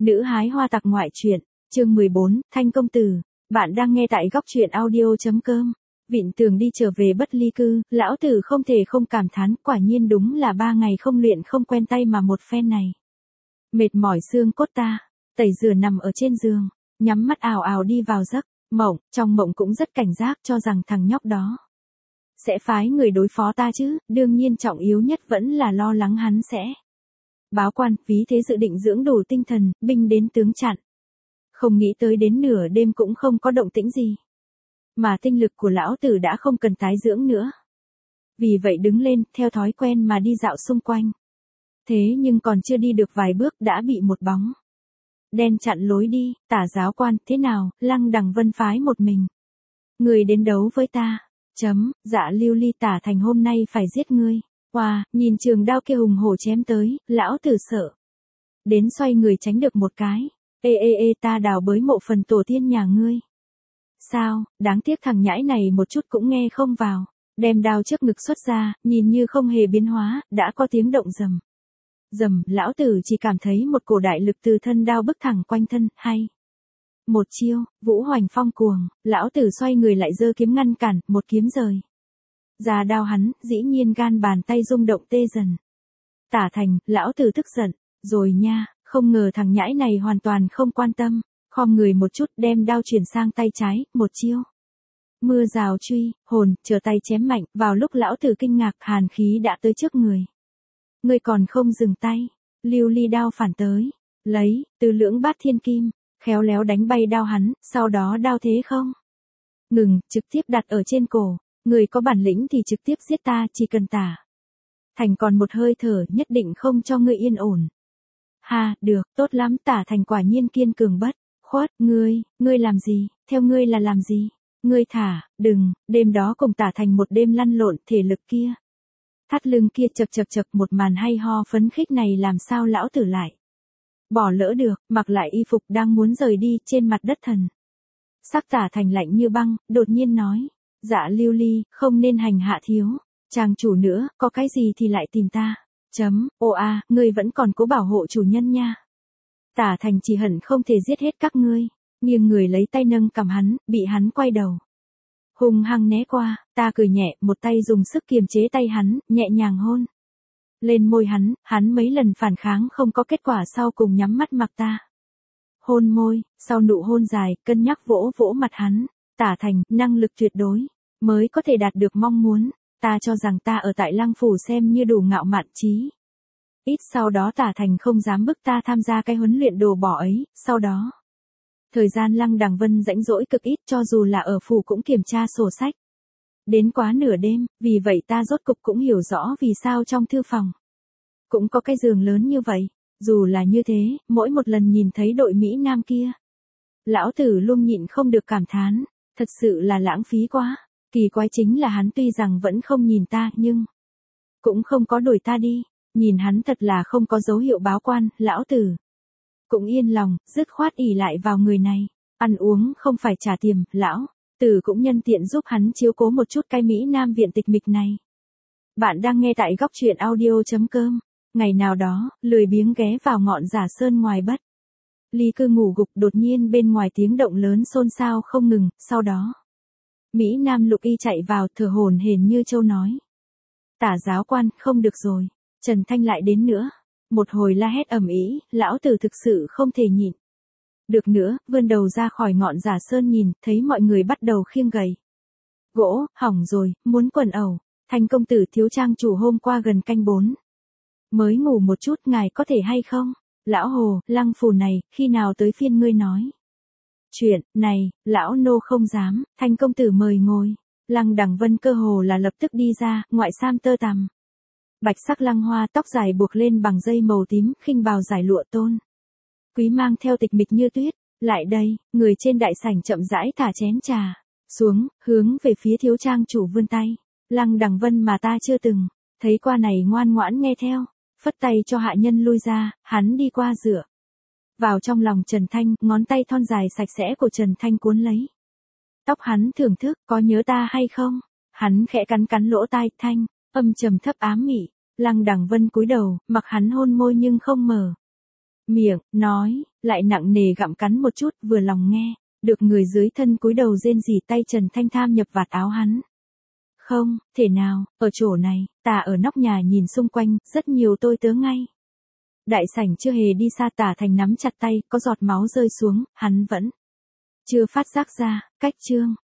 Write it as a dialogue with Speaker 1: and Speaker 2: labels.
Speaker 1: Nữ hái hoa tặc ngoại truyện, chương 14, Thanh công tử. Bạn đang nghe tại góc truyện audio.com. Vịn Tường đi trở về Bất Ly Cư, lão tử không thể không cảm thán, quả nhiên đúng là 3 ngày không luyện không quen tay mà một phen này. Mệt mỏi xương cốt ta, tẩy rửa nằm ở trên giường, nhắm mắt ào ào đi vào giấc, trong mộng cũng rất cảnh giác cho rằng thằng nhóc đó sẽ phái người đối phó ta chứ, đương nhiên trọng yếu nhất vẫn là lo lắng hắn sẽ báo quan, vì thế dự định dưỡng đủ tinh thần, binh đến tướng chặn. Không nghĩ tới đến nửa đêm cũng không có động tĩnh gì. Mà tinh lực của lão tử đã không cần tái dưỡng nữa. Vì vậy đứng lên, theo thói quen mà đi dạo xung quanh. Thế nhưng còn chưa đi được vài bước đã bị một bóng đen chặn lối đi. Tả giáo quan, thế nào, Lăng Đằng Vân phái một mình. Người đến đấu với ta. Dạ Lưu Ly Tả Thành hôm nay phải giết ngươi. Wow, nhìn trường đao kia hùng hổ chém tới, lão tử sợ đến xoay người tránh được một cái. Ê, ta đào bới mộ phần tổ tiên nhà ngươi. Sao, đáng tiếc thằng nhãi này một chút cũng nghe không vào. Đem đao trước ngực xuất ra, nhìn như không hề biến hóa, đã có tiếng động rầm. Rầm, lão tử chỉ cảm thấy một cổ đại lực từ thân đao bức thẳng quanh thân, hay. Một chiêu, Vũ Hoành Phong cuồng, lão tử xoay người lại giơ kiếm ngăn cản, một kiếm rời ra đao hắn, dĩ nhiên gan bàn tay rung động tê dần. Tả Thành, lão tử tức giận, rồi nha, không ngờ thằng nhãi này hoàn toàn không quan tâm, khom người một chút đem đao chuyển sang tay trái, một chiêu. Mưa rào truy, hồn, trở tay chém mạnh, vào lúc lão tử kinh ngạc hàn khí đã tới trước người. Người còn không dừng tay, Lưu Ly đao phản tới, lấy, từ lưỡng bát thiên kim, khéo léo đánh bay đao hắn, sau đó đao thế không ngừng, trực tiếp đặt ở trên cổ. Người có bản lĩnh thì trực tiếp giết ta, chỉ cần Tả Thành còn một hơi thở, nhất định không cho ngươi yên ổn. Ha, được, tốt lắm. Tả Thành quả nhiên kiên cường bất khuất. Ngươi làm gì, theo ngươi là làm gì? Ngươi đừng, đêm đó cùng Tả Thành một đêm lăn lộn, thể lực kia, thắt lưng kia chập một màn hay ho phấn khích này làm sao lão tử lại bỏ lỡ được, mặc lại y phục đang muốn rời đi, trên mặt đất thần sắc Tả Thành lạnh như băng, đột nhiên nói. Dạ Lưu Ly, không nên hành hạ thiếu trang chủ nữa, có cái gì thì lại tìm ta. Ngươi vẫn còn cố bảo hộ chủ nhân nha. Tả Thành chỉ hận không thể giết hết các ngươi, nghiêng người lấy tay nâng cầm hắn, bị hắn quay đầu hung hăng né qua. Ta cười nhẹ, một tay dùng sức kiềm chế tay hắn, nhẹ nhàng hôn lên môi hắn mấy lần phản kháng không có kết quả, sau cùng nhắm mắt mặc ta hôn môi. Sau nụ hôn dài, cân nhắc vỗ vỗ mặt hắn. Tả Thành, năng lực tuyệt đối mới có thể đạt được mong muốn. Ta cho rằng ta ở tại Lăng Phủ xem như đủ ngạo mạn chí ít sau đó Tả Thành không dám bức ta tham gia cái huấn luyện đồ bỏ ấy. Sau đó thời gian Lăng Đằng Vân rãnh rỗi cực ít, cho dù là ở phủ cũng kiểm tra sổ sách đến quá nửa đêm. Vì vậy ta rốt cục cũng hiểu rõ vì sao trong thư phòng cũng có cái giường lớn như vậy. Dù là như thế, mỗi một lần nhìn thấy đội Mỹ Nam kia, lão tử luôn nhịn không được cảm thán, thật sự là lãng phí quá. Kỳ quái chính là hắn tuy rằng vẫn không nhìn ta, nhưng cũng không có đuổi ta đi. Nhìn hắn thật là không có dấu hiệu báo quan, lão tử cũng yên lòng, dứt khoát ỷ lại vào người này. Ăn uống không phải trả tiền, lão tử cũng nhân tiện giúp hắn chiếu cố một chút cái Mỹ Nam viện tịch mịch này. Bạn đang nghe tại góc truyện audio.com. Ngày nào đó, lười biếng ghé vào ngọn Giả Sơn ngoài Bất Ly Cư ngủ gục, đột nhiên bên ngoài tiếng động lớn xôn xao không ngừng. Sau đó Mỹ Nam Lục Y chạy vào, thở hổn hển như trâu nói. Tả giáo quan, không được rồi, Trần Thanh lại đến nữa. Một hồi la hét ầm ĩ, lão tử thực sự không thể nhịn được nữa, vươn đầu ra khỏi ngọn Giả Sơn nhìn, thấy mọi người bắt đầu khiêng gậy gỗ. Hỏng rồi, muốn quần ẩu. Thanh công tử, thiếu trang chủ hôm qua gần canh 4 mới ngủ một chút, ngài có thể hay không? Lão Hồ, Lăng Phủ này, khi nào tới phiên ngươi nói chuyện này? Lão nô không dám. Thanh công tử mời ngồi. Lăng Đằng Vân cơ hồ là lập tức đi ra, ngoại sam tơ tằm bạch sắc lăng hoa, tóc dài buộc lên bằng dây màu tím, khinh bào giải lụa tôn quý mang theo tịch mịch như tuyết. Lại đây, người trên đại sảnh chậm rãi thả chén trà xuống, hướng về phía thiếu trang chủ vươn tay. Lăng Đằng Vân mà ta chưa từng thấy qua này ngoan ngoãn nghe theo, phất tay cho hạ nhân lui ra. Hắn đi qua dựa vào trong lòng Trần Thanh, ngón tay thon dài sạch sẽ của Trần Thanh cuốn lấy tóc hắn thưởng thức. Có nhớ ta hay không? Hắn khẽ cắn lỗ tai, thanh âm trầm thấp ám mị. Lăng Đằng Vân cúi đầu, mặc hắn hôn môi nhưng không mở miệng, nói. lại nặng nề gặm cắn một chút, vừa lòng nghe, được người dưới thân cúi đầu rên rỉ, tay Trần Thanh tham nhập vạt áo hắn. Không, thể nào, ở chỗ này, Tả ở nóc nhà nhìn xung quanh, rất nhiều tôi tớ ngay. Đại sảnh chưa hề đi xa, Tả Thành nắm chặt tay, có giọt máu rơi xuống, hắn vẫn chưa phát giác ra, cách Trương